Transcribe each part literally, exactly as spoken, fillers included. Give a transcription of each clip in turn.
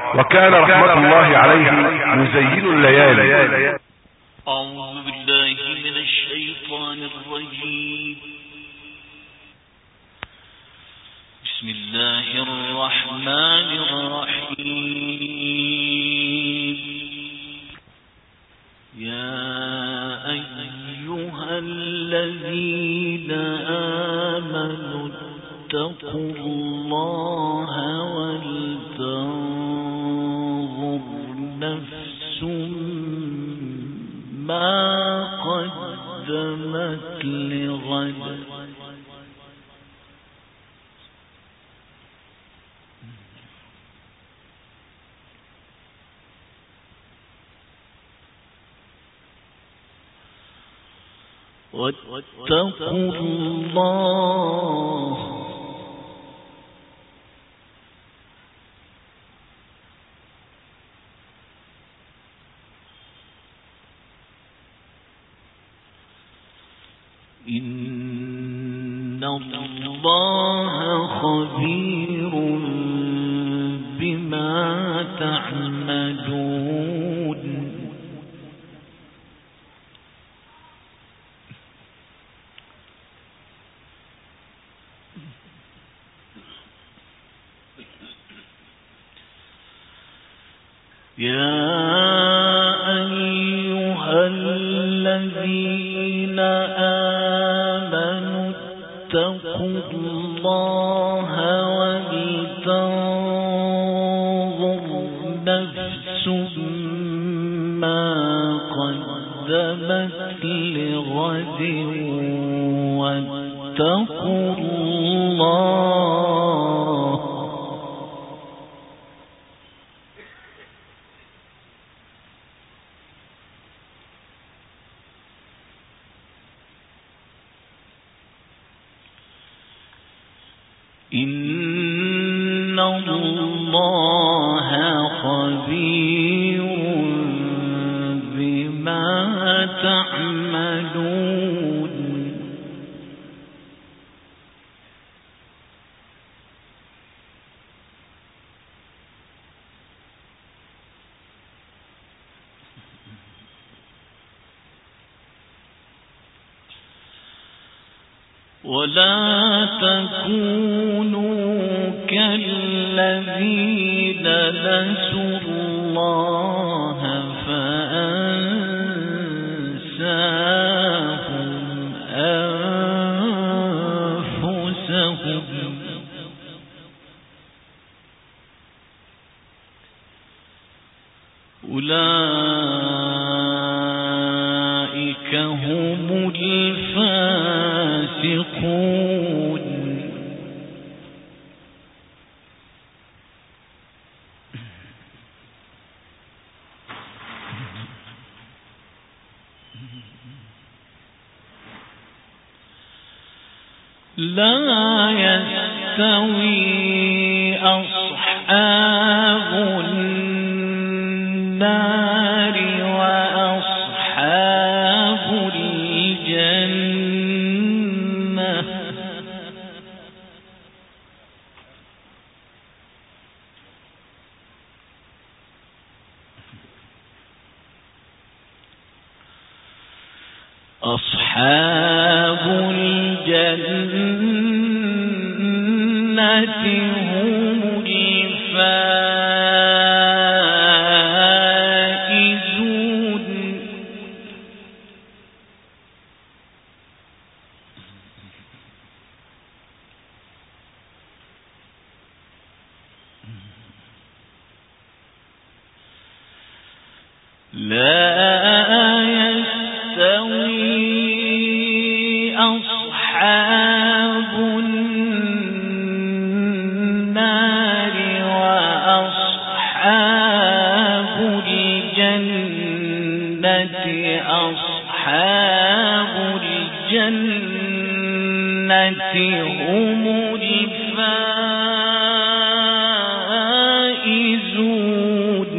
وكان رحمة الله عليه مزين الليالي. أعوذ بالله من الشيطان الرجيم. بسم الله الرحمن الرحيم. يا أيها الذين آمنوا اتقوا الله ولتنظر نفس ما قدمت لغد واتقوا الله إن الله خبير بما تعملون. يا أيها الذين آمنوا اتقوا الله ولتنظر نفس ما قدمت لغد واتقوا الله إن الله خبير بما تعملون. ولا تكونوا كالذين نسوا الله فأنساهم أنفسهم أولئك هم الفاسقون. لا يستوي أصحاب النار وأصحاب الجنة أصحاب الجنة هم الفائزون. لا يستوي أصحاب النار وأصحاب الجنة أصحاب الجنة هم الفائزون.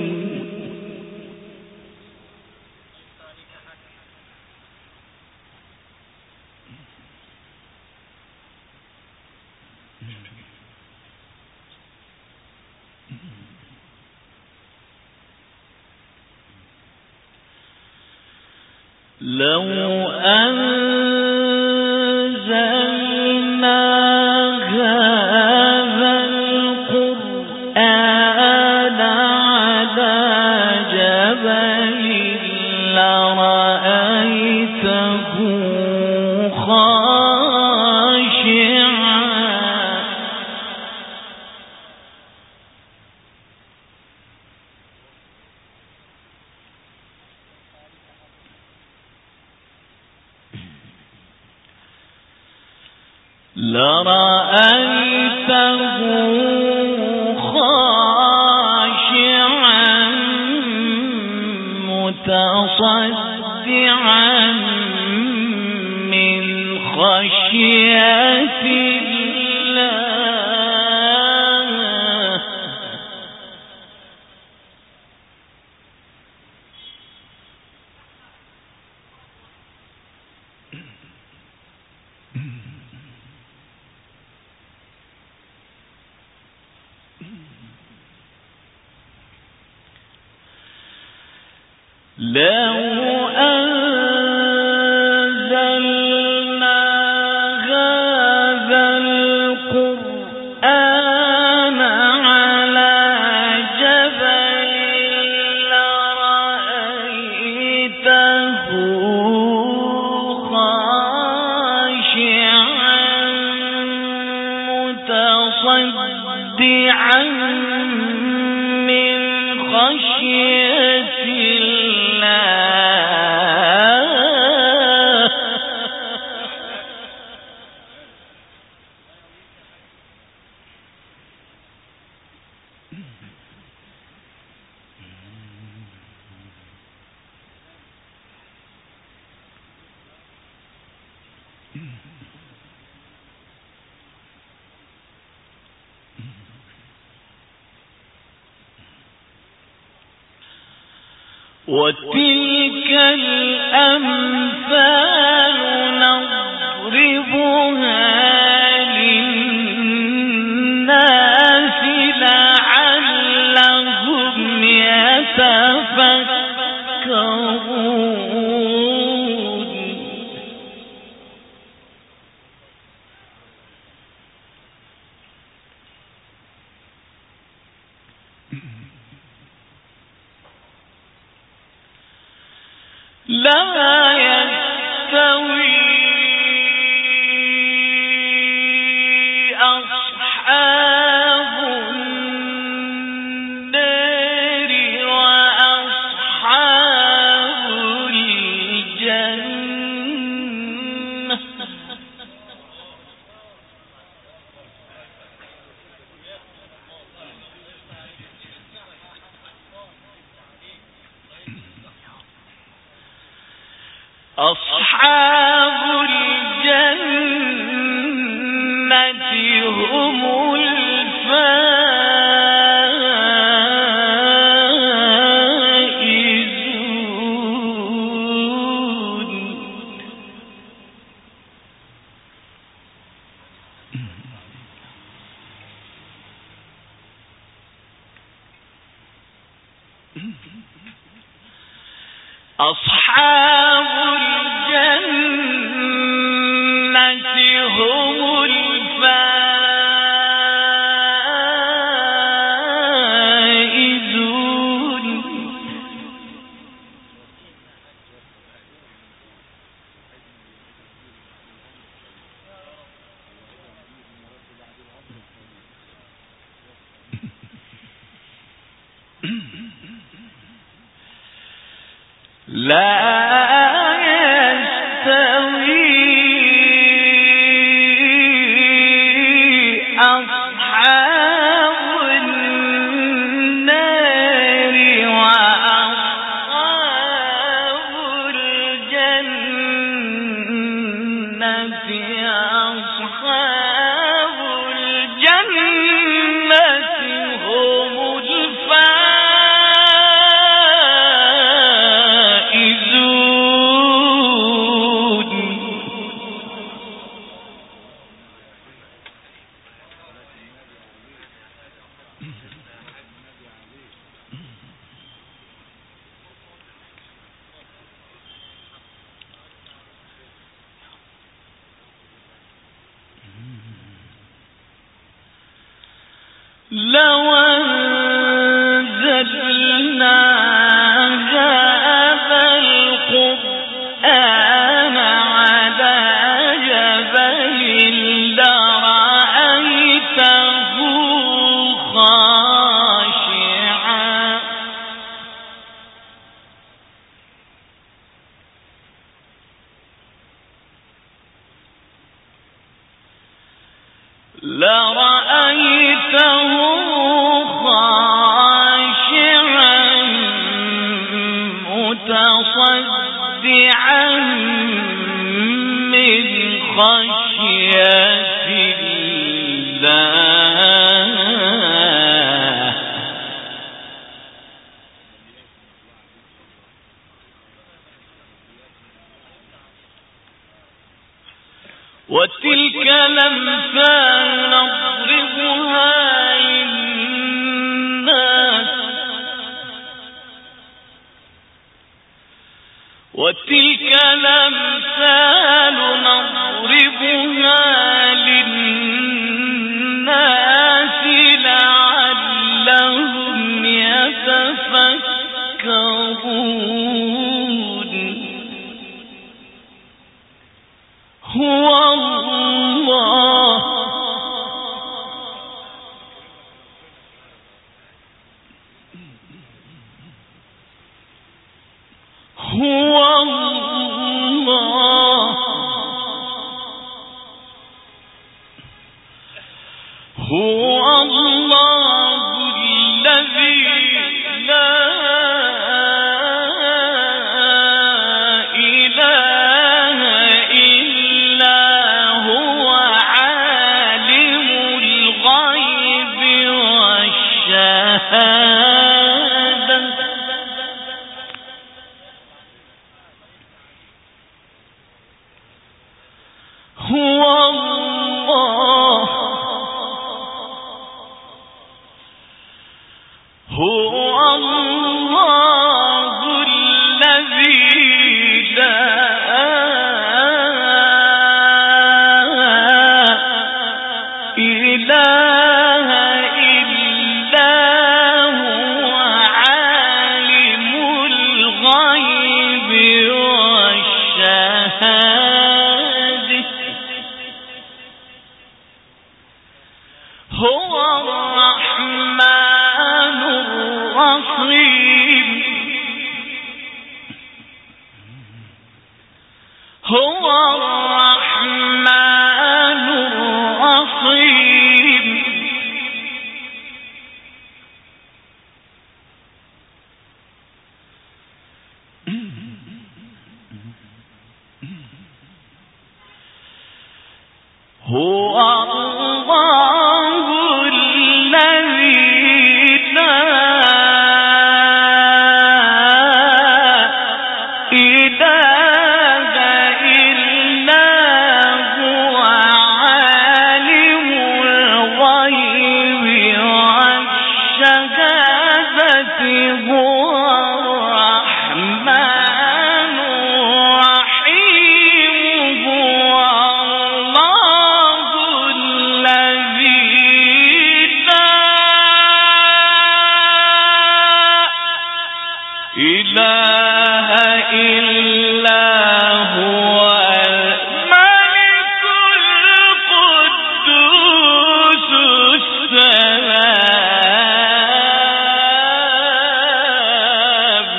لو أنزلنا هذا القرآن على جبل لرأيته خاشعا لرأيته خاشعا متصدعا من خشية الله لو أنزلنا هذا القرآن على جبل لرأيته خاشعا متصدعا من خشية وتلك الأمثال نضربها للناس لعلهم يتفكرون لا يستوي أصحاب النار وأصحاب الجنة أصحاب الجنة هم الفائزون أصحاب الجنة هم الفائزون لا يستوي أصحاب النار وأصحاب الجنة أصحاب الجنة هم الفائزون لو أنزلنا هذا القرآن على جبل لرأيته خاشعا لرأيته خاشعا متصدعا من خشية الله وتلك الأمثال نضربها للناس وتلك الأمثال نضربها للناس لعلهم يتفكرون هو الله هو الله هو الله الذي لا إله إلا هو عالم الغيب والشهادة هو الله هو الله الذي لا إله إلا هو عالم الغيب والشهادة هو الرحمن الرحيم هو الرحمن الرحيم هو الله الذي لا إله إلا هو عالم الغيب والشهادة هو الرحمن الرحيم هو الله الذي لا إله إلا هو الملك القدوس السلام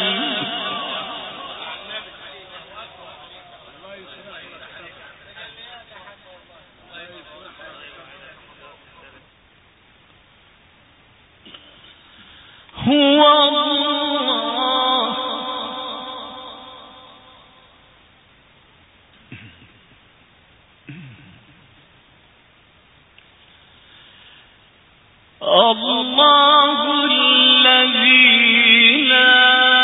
هو الله الله الذي لا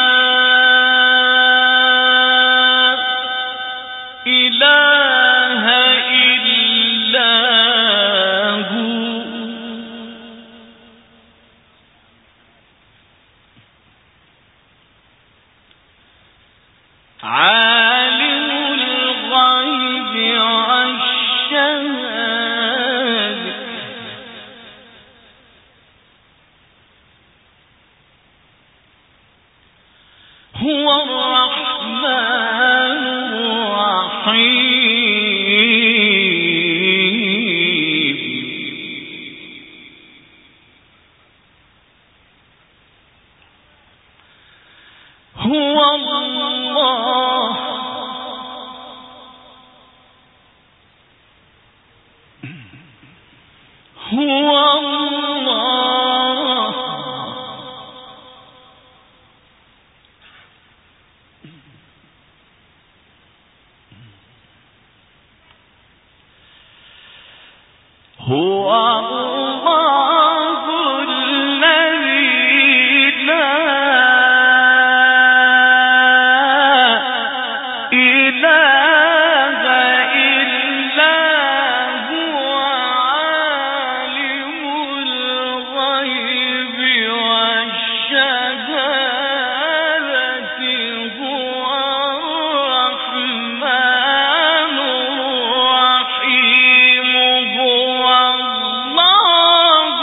إله إلا هو عالم الغيب والشهادة هو الرحمن الرحيم هو الله هو الله هو الله الذي لا إله إلا هو عالم الغيب والشهادة هو الرحمن الرحيم هو الله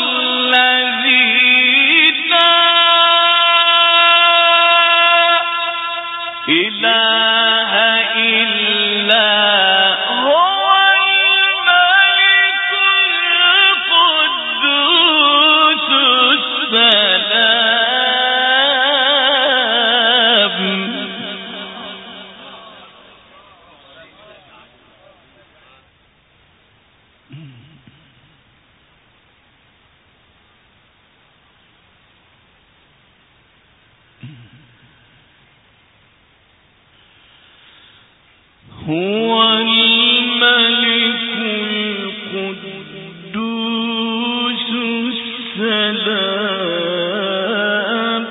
الذي لا إله إلا هو الملك القدوس السلام هو الملك القدوس السلام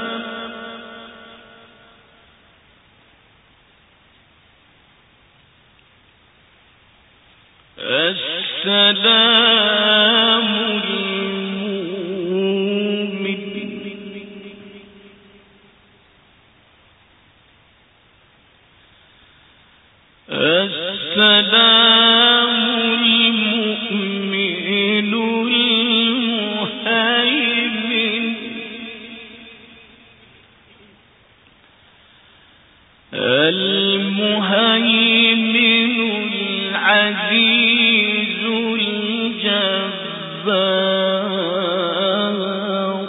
السلام المؤمن السلام المؤمن المهيمن المهيمن العزيز الجبار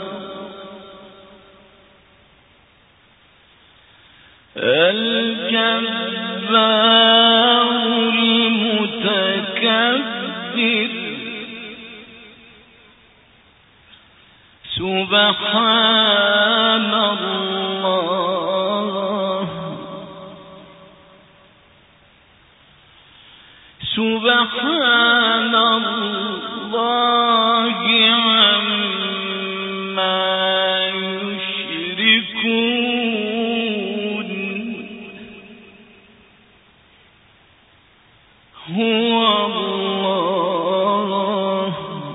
الجبار المتكبر سبحان الله سبحان الله عما يشركون هو الله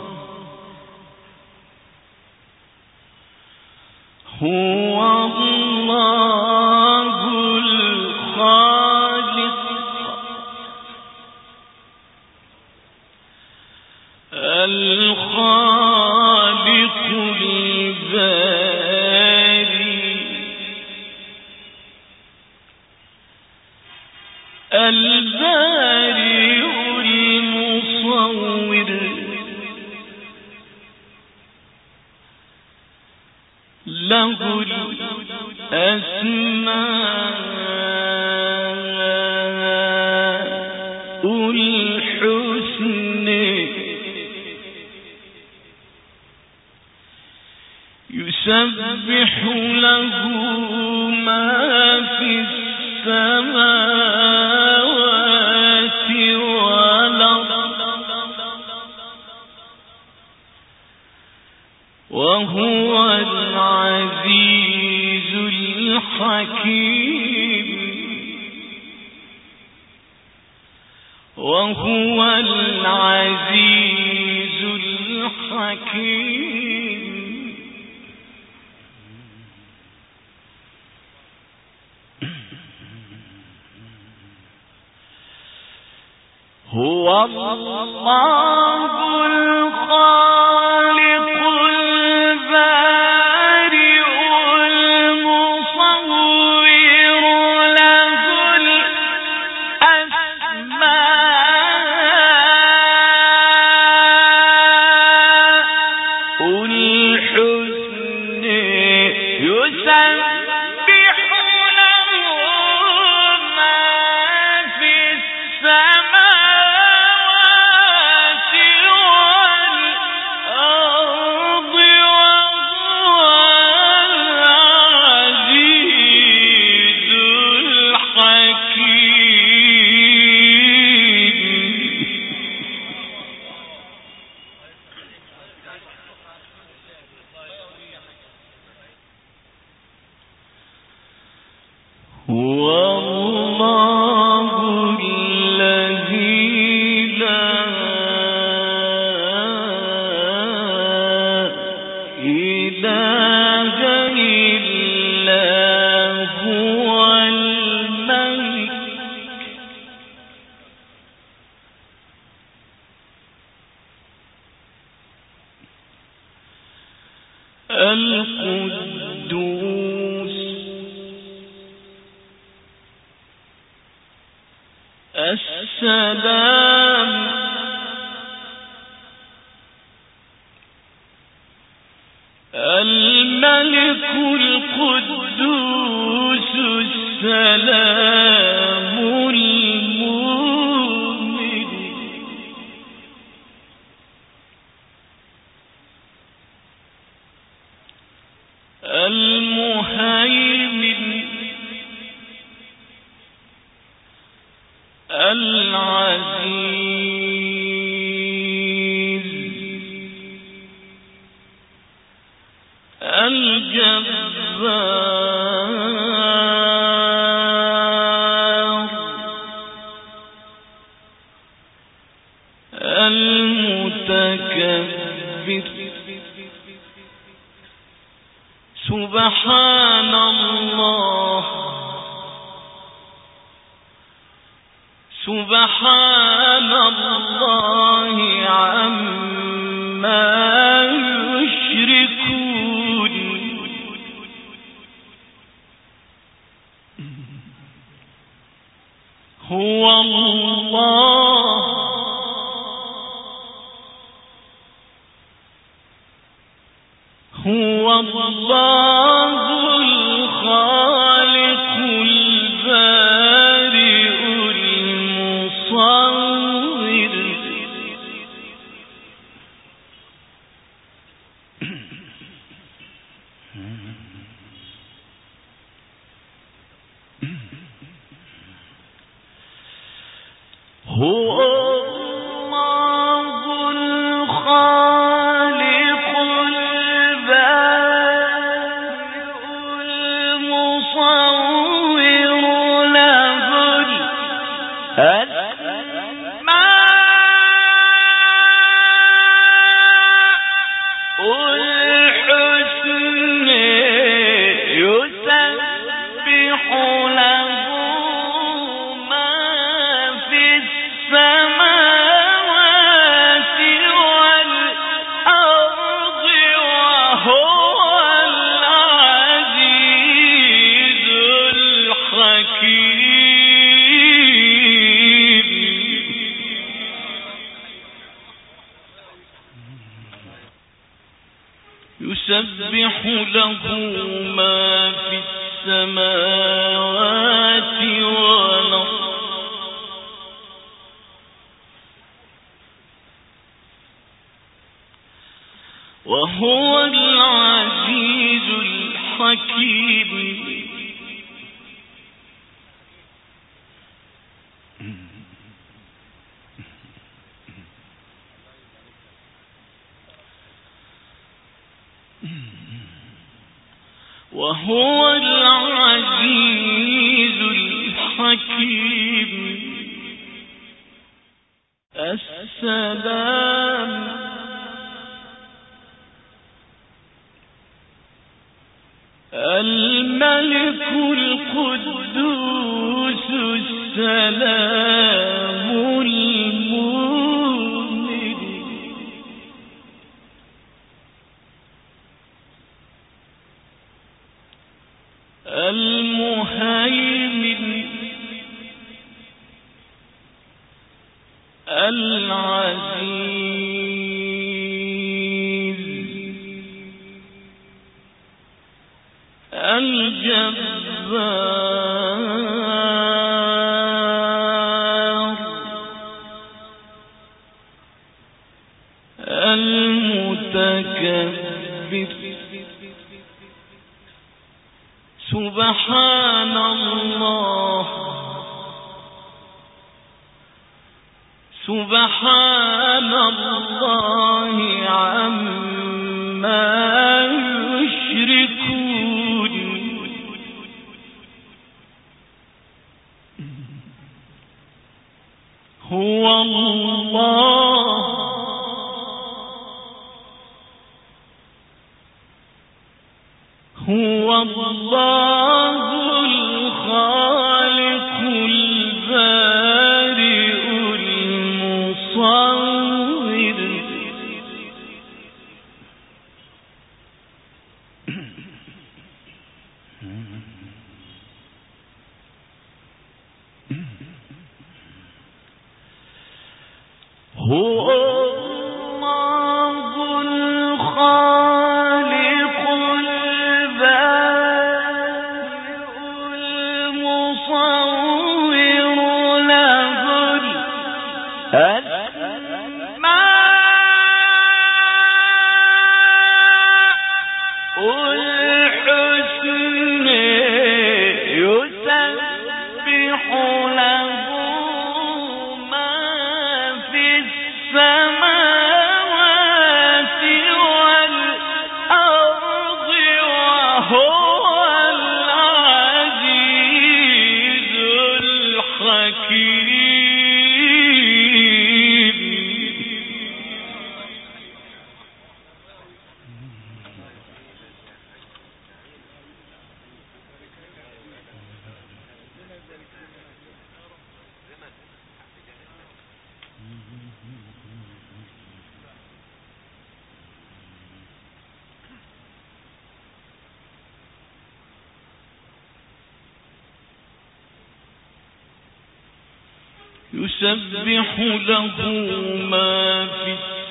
هو الله الخالق الخالق الباري الباري المصور له الأسماء الحسنى يسبح له ما في السماوات والأرض وهو العزيز الحكيم وهو العزيز الحكيم هو الله الخالق البارئ المصور القدوس السلام الملك القدوس السلام المؤمن المهيمن العزيز الجبار المتكبر سبحان الله سبحان الله عما يشركون هو الله هو الله الخالق البارئ المصور هو الله الخالق يسبح له ما في السماوات والأرض وهو العزيز الحكيم وهو العزيز الحكيم السلام الملك القدوس السلام المؤمن المهيمن العزيز الجبار المتكبر سبحان الله سبحان الله عما يشركون هو الله هو الله الخالق البارئ المصور هو الله الخالق البارئ المصور له الأسماء الحسنى يسبح له السماوات والأرض وهو العزيز الحكيم يسبح له ما في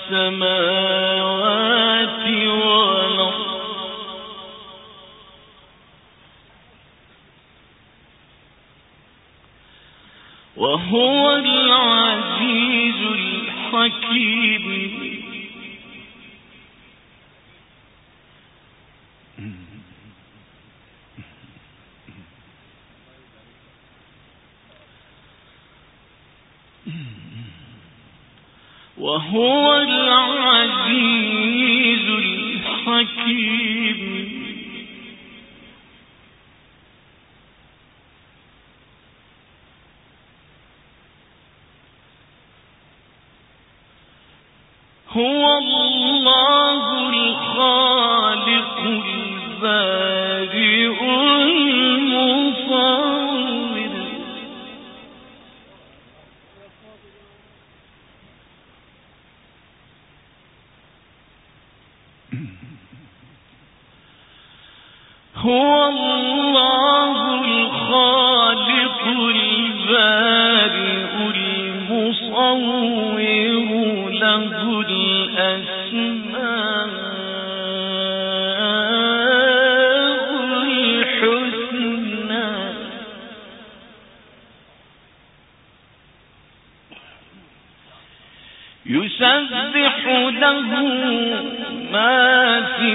السماوات والأرض وهو العزيز الحكيم وهو العزيز الحكيم هو الله الخالق البارئ المصور هو الله الخالق البارئ المصور له الأسماء الحسنى يسبح له ما في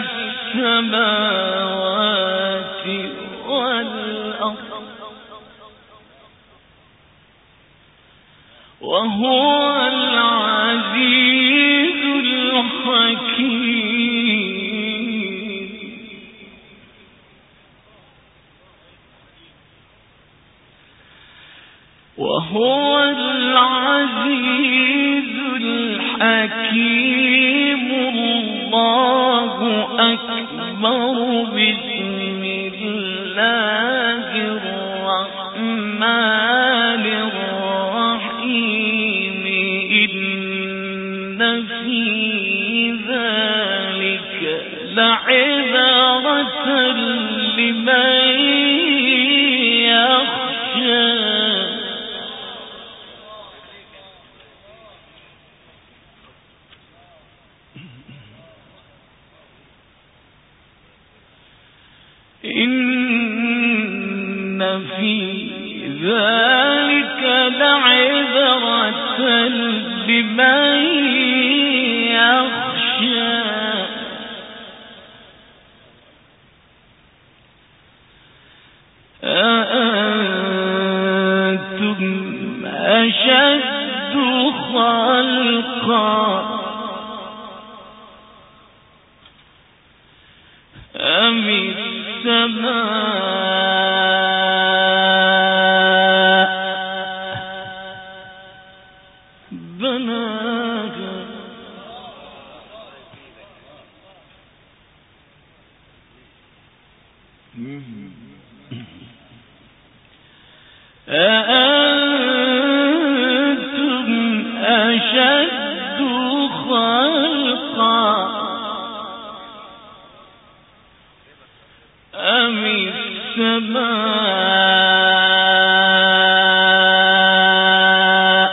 السماوات والأرض وهو العزيز الحكيم وهو العزيز الحكيم الله أكبر بسم الله الرحمن الرحيم إن في ذلك لعبرة لمن يخشى إن في ذلك لعبرة لمن يخشى أأنتم أشد خلقا أم السماء بناها أأنتم أشد خلقا أم السماء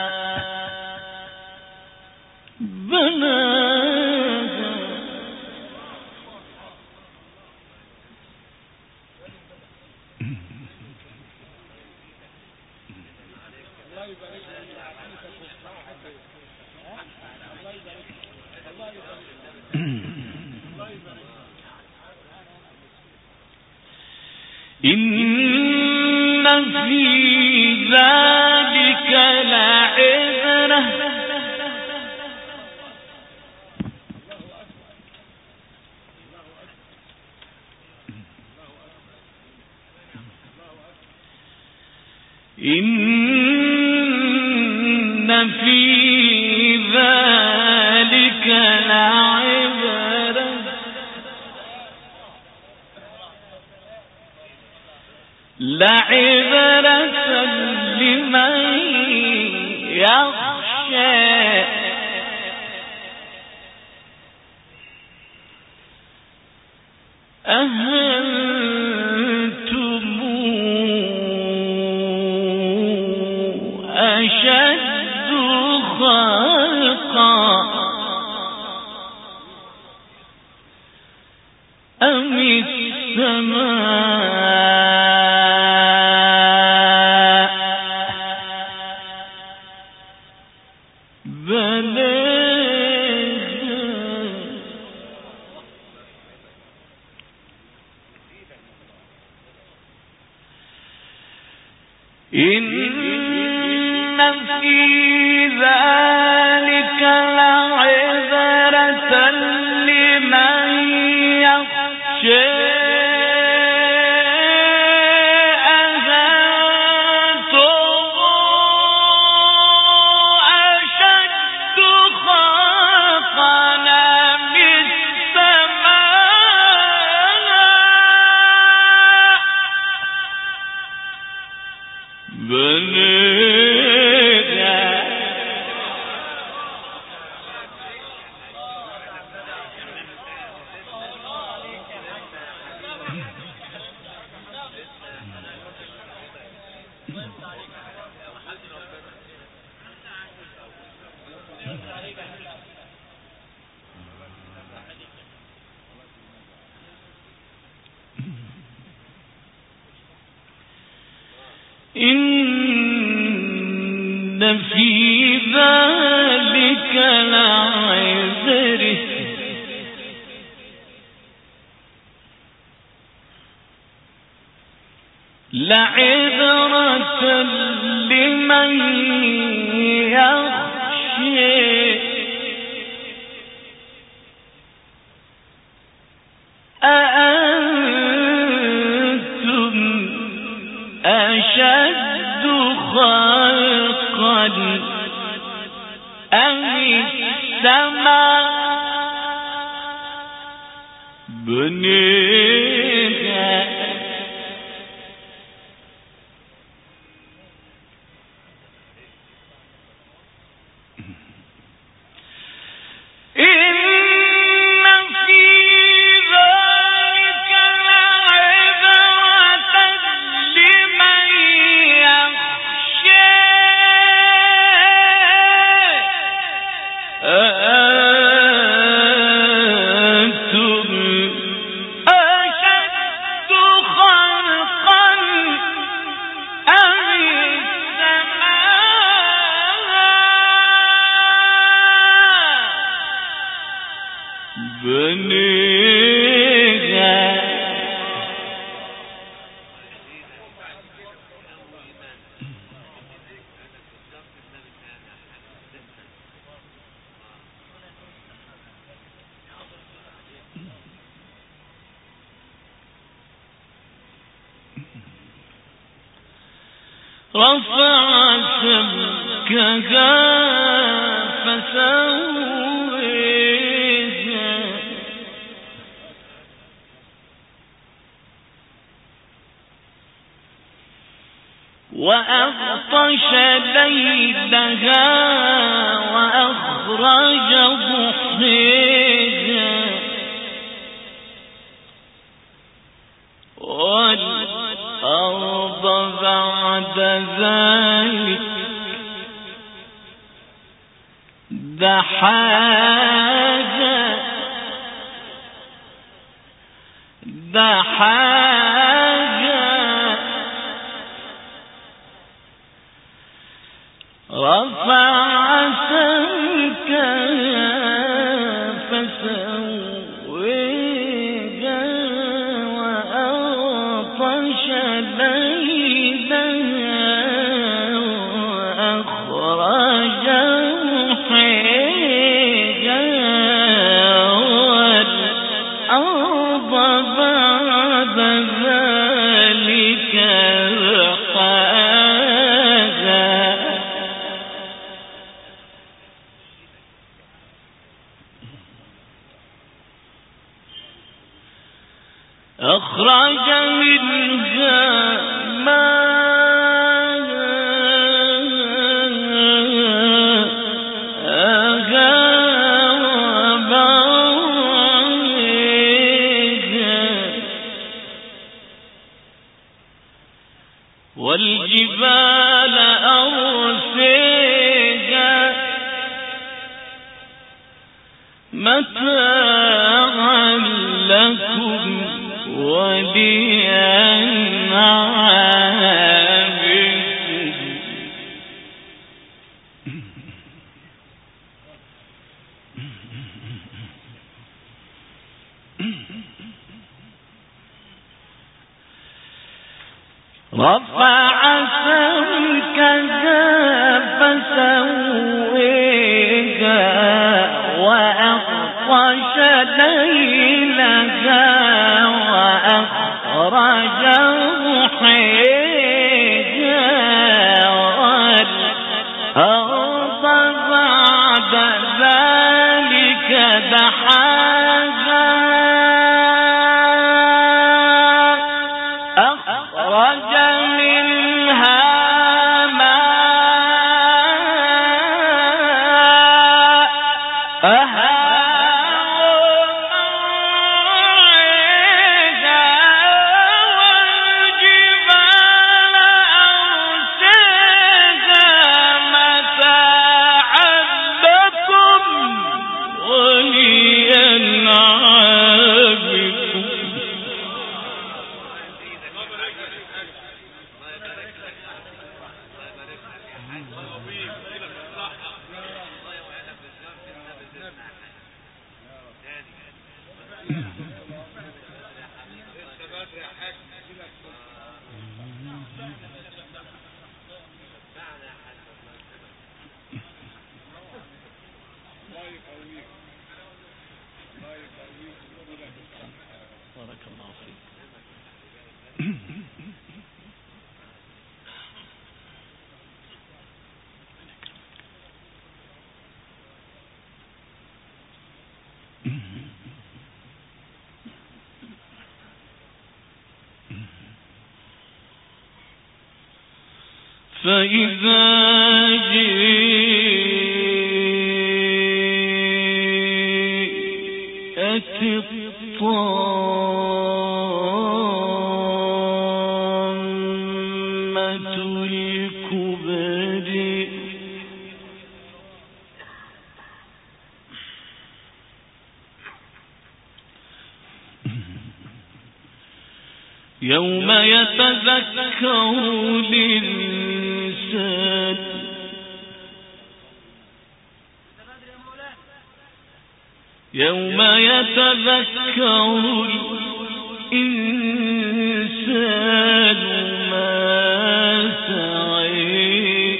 بناها إن في ذلك لعبرة إن في ذلك لعبرة لعبرة لمن يخشى أأنتم أشد خلقا أم السماء بناها إن في ذلك لعبرة لمن يخشى إن في ذلك لعبرة لعبرة لمن يخشى أأنتم أشد خلقا أم السماء بنيها أأنتم أشد رفع سمكها فسويها وأغطش ليلها وأخرج ضحيها والأرض بعد ذلك دحاها دحاها رفع سمكها فسويها وأغطش ليلها وأخرج ضحيها والأرض بعد ذلك أخرج منها ماءها ومرعاها والجبال أرساها متاعا لكم ولأنعامكم رفع سمكها فسويها وأغطش ليلها وأخرج ضحيها والأرض بعد ذلك دحاها أخرج منها ماءها بارك الله فيك. فإذا جاءت الطامة الكبرى يوم يتذكر الإنسان يوم يتذكر الإنسان ما سعى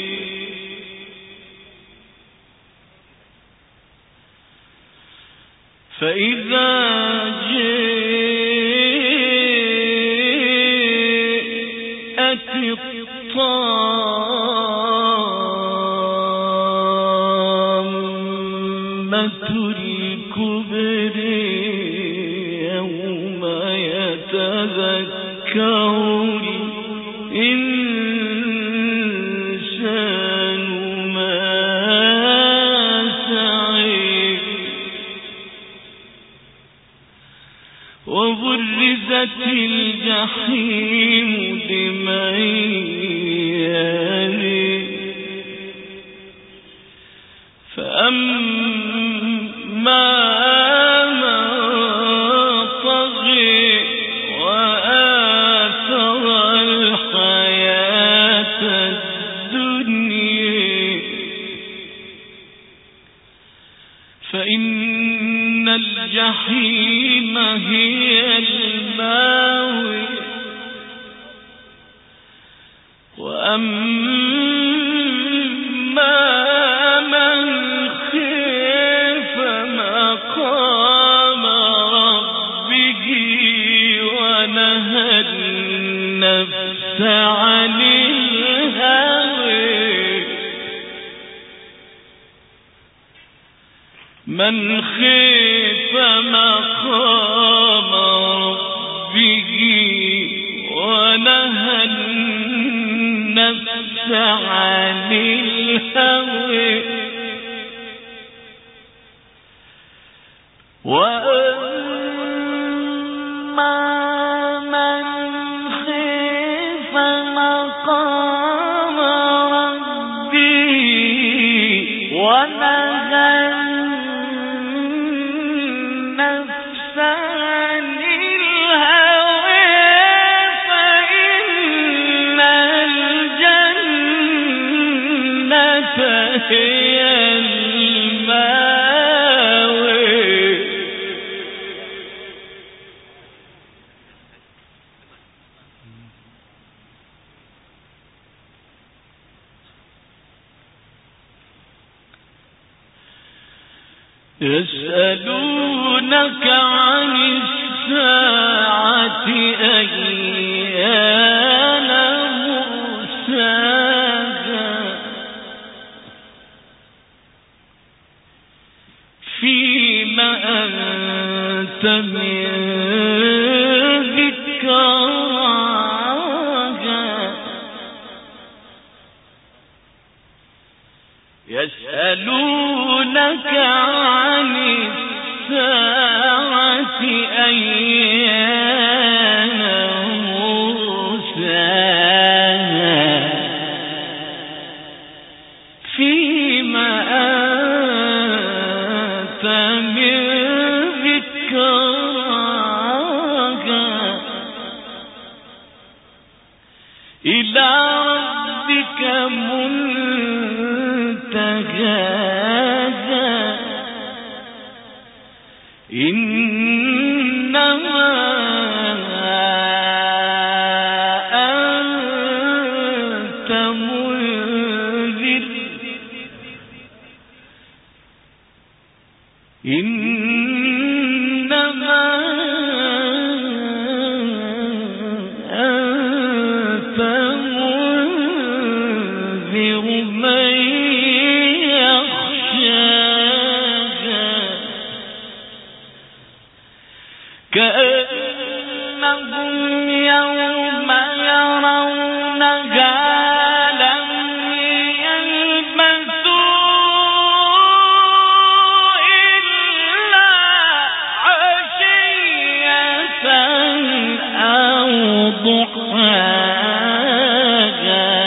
فإذا جاء الطامة الكبرى يوم يتذكر الإنسان ما سعى وبرزت الجحيم لمن يرى فأما من طغى وآثر الحياة الدنيا فإن الجحيم هي المأوى وأما من خاف مقام ربه ونهى النفس عن الهوى من خاف مقام ربه ونهى النفس عن الهوى وأما من خاف مقام ربه ونهى النفس عن الهوى فإن الجنة هي المأوى يسألونك عن الساعة أيان مرساها فيما أنت من ذكراها يسألونك عن الساعة أيان مرساها فيما أنت من ذكراها إلى ربك منتهاها إنما أنت منذر إنما أنت منذر من يخشاها كأنهم يوم يرونها لم يلبثوا إلا عشية أو ضحاها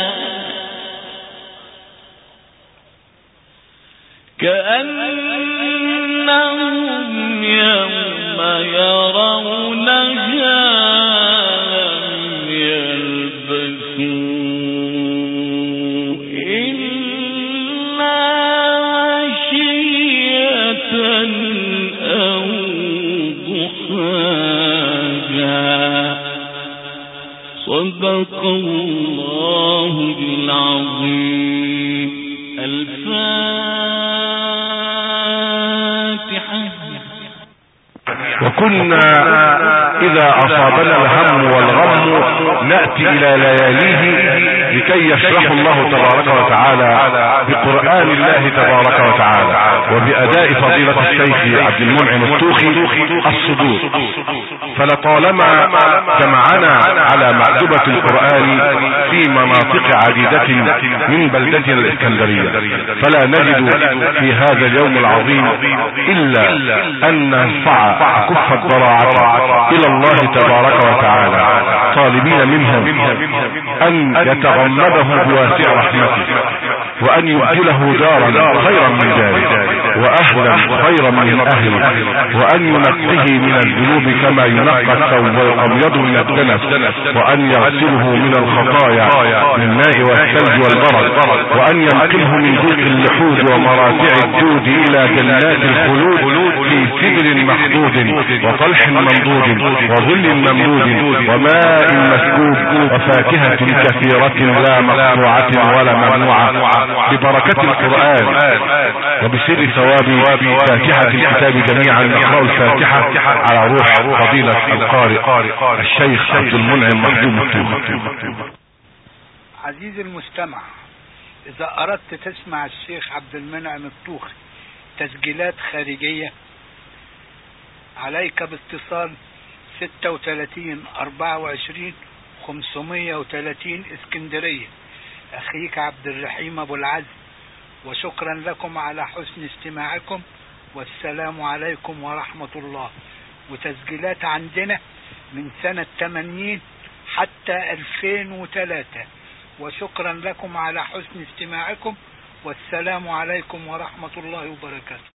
كأنهم يوم يرونها لم يلبثوا إلا عشية أو ضحاها صدق الله العظيم. الفاتحة. وكنا إذا أصابنا الهم والغم نأتي الى لياليه لكي يشرح الله تبارك وتعالى بقرآن الله تبارك وتعالى وبأداء فضيلة الشيخ عبد المنعم الطوخي الصدور. فلطالما جمعنا على مأدبة القرآن في مناطق عديدة من بلدتنا الإسكندرية، فلا نجد في هذا اليوم العظيم إلا أن نرفع كف الضراعة إلى الله تبارك وتعالى، طالبين منهم أن يتغمده بواسع رحمته، وأن يبدله دارا خيرا من داره، وأهلا خيرا من أهله، وأن ينقه من الذنوب كما ينقى الثوب الأبيض من الدنس، وأن يغسله من الخطايا من الماء والثلج والبرد، وأن ينقله من ذوق اللحود ومراتع الدود إلى جنات الخلود في سدر محدود وطلح ممدود وظل ممدود وماء مسكوب وفاكهة كثيرة لا مقطوعة ولا ممنوعة، ببركة القرآن وبسر ثواب فاتحة الكتاب جميعا. نقرأ الفاتحة على روح فضيلة القارئ الشيخ عبد المنعم محجوب الطوخي. عزيزي المستمع، إذا أردت تسمع الشيخ عبد المنعم الطوخي تسجيلات خارجية، عليك باتصال ستة وثلاثين أربعة وعشرين خمسمائة وثلاثين اسكندرية. أخيك عبد الرحيم أبو العزم، وشكرا لكم على حسن استماعكم، والسلام عليكم ورحمة الله. وتسجيلات عندنا من سنة ثمانين حتى ألفين وثلاثة، وشكرا لكم على حسن استماعكم، والسلام عليكم ورحمة الله وبركاته.